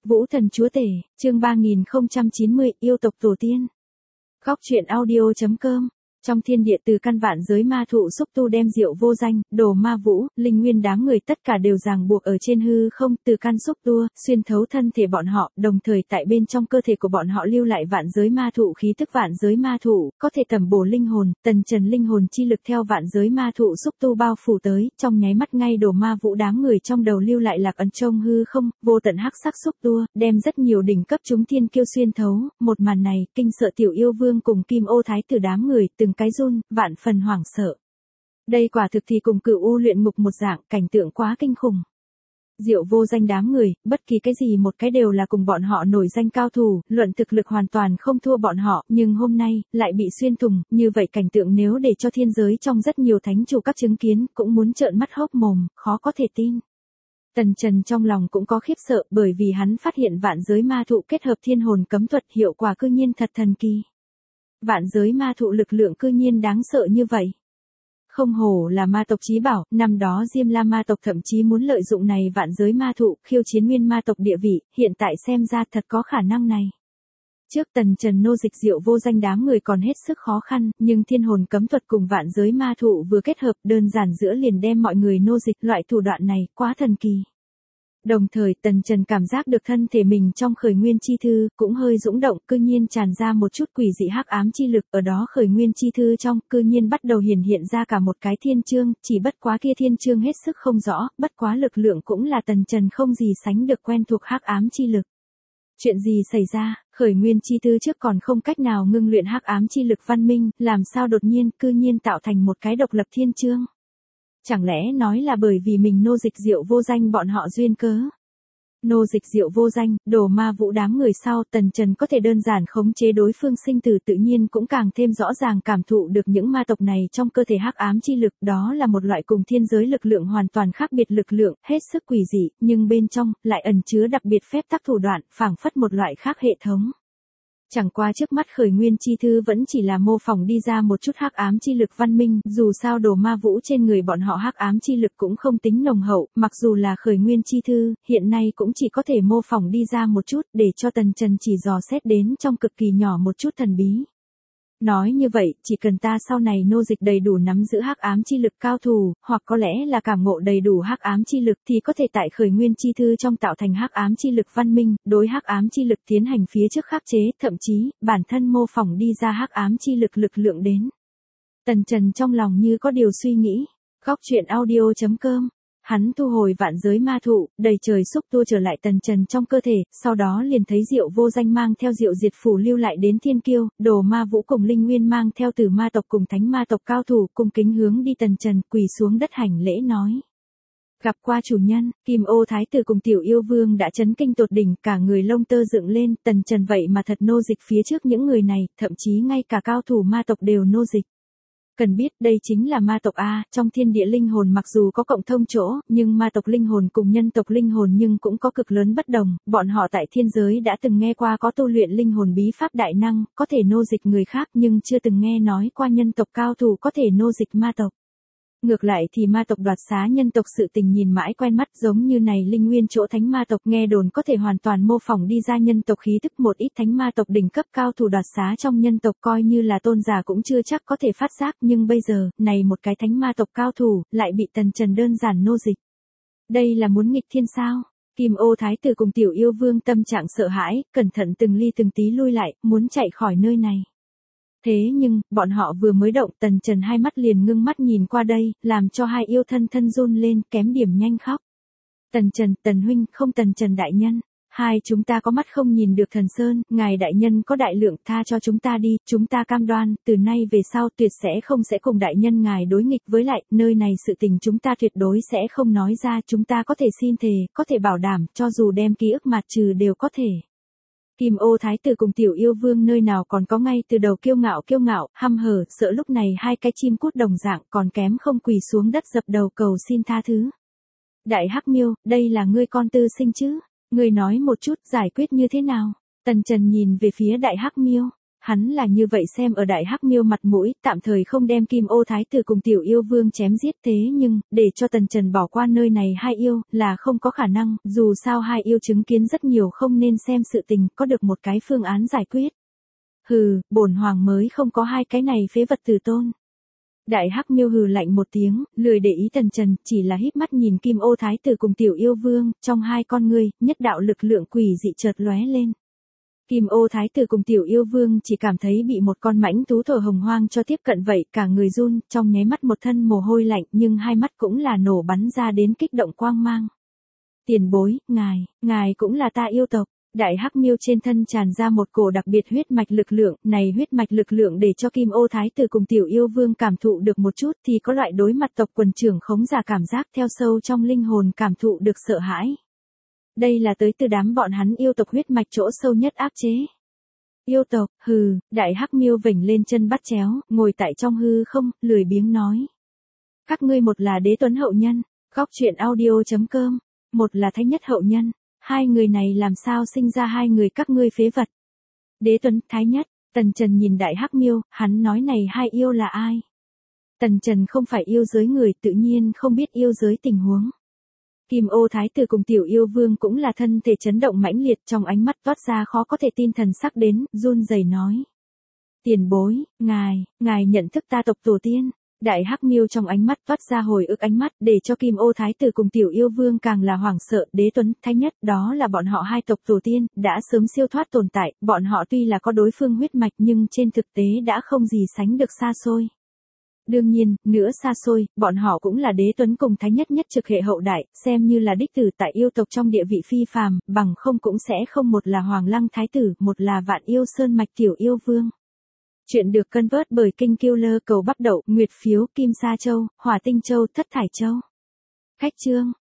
Vũ thần chúa tể, chương 3090, yêu tộc tổ tiên. Góc truyện audio.com. Trong thiên địa từ căn vạn giới ma thụ xúc tu đem diệu vô danh, đồ ma vũ, linh nguyên đám người tất cả đều ràng buộc ở trên hư không, từ căn xúc tua, xuyên thấu thân thể bọn họ, đồng thời tại bên trong cơ thể của bọn họ lưu lại vạn giới ma thụ khí tức vạn giới ma thụ, có thể tầm bổ linh hồn, tần trần linh hồn chi lực theo vạn giới ma thụ xúc tu bao phủ tới, trong nháy mắt ngay đồ ma vũ đám người trong đầu lưu lại lạc ấn trong hư không, vô tận hắc sắc xúc tua, đem rất nhiều đỉnh cấp chúng thiên kiêu xuyên thấu, một màn này, kinh sợ tiểu yêu vương cùng kim ô thái tử đám người, từng cái run, vạn phần hoảng sợ. Đây quả thực thì cùng Cửu U luyện ngục một dạng, cảnh tượng quá kinh khủng. Diệu vô danh đám người, bất kỳ cái gì một cái đều là cùng bọn họ nổi danh cao thủ, luận thực lực hoàn toàn không thua bọn họ, nhưng hôm nay, lại bị xuyên thủng, như vậy cảnh tượng nếu để cho thiên giới trong rất nhiều thánh chủ các chứng kiến, cũng muốn trợn mắt hốc mồm, khó có thể tin. Tần Trần trong lòng cũng có khiếp sợ, bởi vì hắn phát hiện vạn giới ma thụ kết hợp thiên hồn cấm thuật hiệu quả cư nhiên thật thần kỳ. Vạn giới ma thụ lực lượng cư nhiên đáng sợ như vậy. Không hổ là ma tộc chí bảo, năm đó Diêm La ma tộc thậm chí muốn lợi dụng này vạn giới ma thụ, khiêu chiến nguyên ma tộc địa vị, hiện tại xem ra thật có khả năng này. Trước Tần Trần nô dịch diệu vô danh đám người còn hết sức khó khăn, nhưng thiên hồn cấm thuật cùng vạn giới ma thụ vừa kết hợp đơn giản giữa liền đem mọi người nô dịch, loại thủ đoạn này, quá thần kỳ. Đồng thời Tần Trần cảm giác được thân thể mình trong khởi nguyên chi thư, cũng hơi dũng động, cư nhiên tràn ra một chút quỷ dị hắc ám chi lực, ở đó khởi nguyên chi thư trong, cư nhiên bắt đầu hiện ra cả một cái thiên chương, chỉ bất quá kia thiên chương hết sức không rõ, bất quá lực lượng cũng là Tần Trần không gì sánh được quen thuộc hắc ám chi lực. Chuyện gì xảy ra, khởi nguyên chi thư trước còn không cách nào ngưng luyện hắc ám chi lực văn minh, làm sao đột nhiên, cư nhiên tạo thành một cái độc lập thiên chương. Chẳng lẽ nói là bởi vì mình nô dịch diệu vô danh bọn họ duyên cớ. Nô dịch diệu vô danh, đồ ma vũ đám người sau, Tần Trần có thể đơn giản khống chế đối phương sinh tử tự nhiên cũng càng thêm rõ ràng cảm thụ được những ma tộc này trong cơ thể hắc ám chi lực, đó là một loại cùng thiên giới lực lượng hoàn toàn khác biệt lực lượng, hết sức quỷ dị, nhưng bên trong, lại ẩn chứa đặc biệt phép tắc thủ đoạn, phảng phất một loại khác hệ thống. Chẳng qua trước mắt khởi nguyên chi thư vẫn chỉ là mô phỏng đi ra một chút hắc ám chi lực văn minh, dù sao đồ ma vũ trên người bọn họ hắc ám chi lực cũng không tính nồng hậu, mặc dù là khởi nguyên chi thư, hiện nay cũng chỉ có thể mô phỏng đi ra một chút, để cho Tần Trần chỉ dò xét đến trong cực kỳ nhỏ một chút thần bí. Nói như vậy, chỉ cần ta sau này nô dịch đầy đủ nắm giữ hắc ám chi lực cao thủ, hoặc có lẽ là cảm ngộ đầy đủ hắc ám chi lực thì có thể tại khởi nguyên chi thư trong tạo thành hắc ám chi lực văn minh, đối hắc ám chi lực tiến hành phía trước khắc chế, thậm chí, bản thân mô phỏng đi ra hắc ám chi lực lực lượng đến. Tần Trần trong lòng như có điều suy nghĩ. Góc truyện audio.com. Hắn thu hồi vạn giới ma thụ, đầy trời xúc tua trở lại Tần Trần trong cơ thể, sau đó liền thấy diệu vô danh mang theo diệu diệt phủ lưu lại đến thiên kiêu, đồ ma vũ cùng linh nguyên mang theo từ ma tộc cùng thánh ma tộc cao thủ, cùng kính hướng đi Tần Trần, quỳ xuống đất hành lễ nói. Gặp qua chủ nhân, kim ô thái tử cùng tiểu yêu vương đã chấn kinh tột đỉnh, cả người lông tơ dựng lên, Tần Trần vậy mà thật nô dịch phía trước những người này, thậm chí ngay cả cao thủ ma tộc đều nô dịch. Cần biết đây chính là ma tộc A, trong thiên địa linh hồn mặc dù có cộng thông chỗ, nhưng ma tộc linh hồn cùng nhân tộc linh hồn nhưng cũng có cực lớn bất đồng, bọn họ tại thiên giới đã từng nghe qua có tu luyện linh hồn bí pháp đại năng, có thể nô dịch người khác nhưng chưa từng nghe nói qua nhân tộc cao thủ có thể nô dịch ma tộc. Ngược lại thì ma tộc đoạt xá nhân tộc sự tình nhìn mãi quen mắt giống như này linh nguyên chỗ thánh ma tộc nghe đồn có thể hoàn toàn mô phỏng đi ra nhân tộc khí thức một ít thánh ma tộc đỉnh cấp cao thủ đoạt xá trong nhân tộc coi như là tôn giả cũng chưa chắc có thể phát giác nhưng bây giờ, này một cái thánh ma tộc cao thủ lại bị Tần Trần đơn giản nô dịch. Đây là muốn nghịch thiên sao? Kim ô thái tử cùng tiểu yêu vương tâm trạng sợ hãi, cẩn thận từng ly từng tí lui lại, muốn chạy khỏi nơi này. Thế nhưng, bọn họ vừa mới động Tần Trần hai mắt liền ngưng mắt nhìn qua đây, làm cho hai yêu thân thân run lên, kém điểm nhanh khóc. Tần Trần, Tần huynh, không Tần Trần đại nhân. Hai chúng ta có mắt không nhìn được thần sơn, ngài đại nhân có đại lượng tha cho chúng ta đi, chúng ta cam đoan, từ nay về sau tuyệt sẽ không đại nhân ngài đối nghịch với lại, nơi này sự tình chúng ta tuyệt đối sẽ không nói ra, chúng ta có thể xin thề, có thể bảo đảm, cho dù đem ký ức mạt trừ đều có thể. Kim ô thái tử cùng tiểu yêu vương nơi nào còn có ngay từ đầu kiêu ngạo, hăm hở, sợ lúc này hai cái chim cút đồng dạng còn kém không quỳ xuống đất dập đầu cầu xin tha thứ. Đại hắc miêu, đây là ngươi con tư sinh chứ? Ngươi nói một chút giải quyết như thế nào? Tần Trần nhìn về phía đại hắc miêu. Hắn là như vậy xem ở Đại Hắc Miêu mặt mũi, tạm thời không đem Kim Ô Thái Tử cùng Tiểu Yêu Vương chém giết, thế nhưng, để cho Tần Trần bỏ qua nơi này hai yêu, là không có khả năng, dù sao hai yêu chứng kiến rất nhiều không nên xem sự tình, có được một cái phương án giải quyết. Hừ, bổn hoàng mới không có hai cái này phế vật tử tôn. Đại Hắc Miêu hừ lạnh một tiếng, lười để ý Tần Trần, chỉ là híp mắt nhìn Kim Ô Thái Tử cùng Tiểu Yêu Vương, trong hai con ngươi, nhất đạo lực lượng quỷ dị chợt lóe lên. Kim Ô Thái Tử cùng Tiểu Yêu Vương chỉ cảm thấy bị một con mãnh thú thổ hồng hoang cho tiếp cận vậy, cả người run, trong nháy mắt một thân mồ hôi lạnh, nhưng hai mắt cũng là nổ bắn ra đến kích động quang mang. Tiền bối, ngài cũng là ta yêu tộc. Đại Hắc Miêu trên thân tràn ra một cổ đặc biệt huyết mạch lực lượng, này huyết mạch lực lượng để cho Kim Ô Thái Tử cùng Tiểu Yêu Vương cảm thụ được một chút thì có loại đối mặt tộc quần trưởng khống giả cảm giác theo sâu trong linh hồn cảm thụ được sợ hãi. Đây là tới từ đám bọn hắn yêu tộc huyết mạch chỗ sâu nhất áp chế. Yêu tộc, hừ, Đại Hắc Miêu vểnh lên chân bắt chéo, ngồi tại trong hư không, lười biếng nói. Các ngươi một là Đế Tuấn hậu nhân, Góc Truyện Audio.com, một là Thánh Nhất hậu nhân. Hai người này làm sao sinh ra hai người các ngươi phế vật? Đế Tuấn, Thái Nhất, Tần Trần nhìn Đại Hắc Miêu, hắn nói này hai yêu là ai? Tần Trần không phải yêu giới người, tự nhiên không biết yêu giới tình huống. Kim Ô Thái Tử cùng Tiểu Yêu Vương cũng là thân thể chấn động mãnh liệt, trong ánh mắt toát ra khó có thể tin thần sắc đến, run rẩy nói. Tiền bối, ngài nhận thức ta tộc tổ tiên. Đại Hắc Miêu trong ánh mắt toát ra hồi ức ánh mắt, để cho Kim Ô Thái Tử cùng Tiểu Yêu Vương càng là hoảng sợ. Đế Tuấn, Thái Nhất, đó là bọn họ hai tộc tổ tiên, đã sớm siêu thoát tồn tại, bọn họ tuy là có đối phương huyết mạch nhưng trên thực tế đã không gì sánh được xa xôi. Đương nhiên, nữa xa xôi, bọn họ cũng là Đế Tuấn cùng Thái Nhất nhất trực hệ hậu đại, xem như là đích tử tại yêu tộc trong địa vị phi phàm, bằng không cũng sẽ không một là Hoàng Lăng Thái Tử, một là Vạn Yêu Sơn mạch Tiểu Yêu Vương. Chuyện được cân vớt bởi Kinh Killer Cầu Bắp Đậu, Nguyệt Phiếu, Kim Sa Châu, Hỏa Tinh Châu, Thất Thải Châu. Khách chương.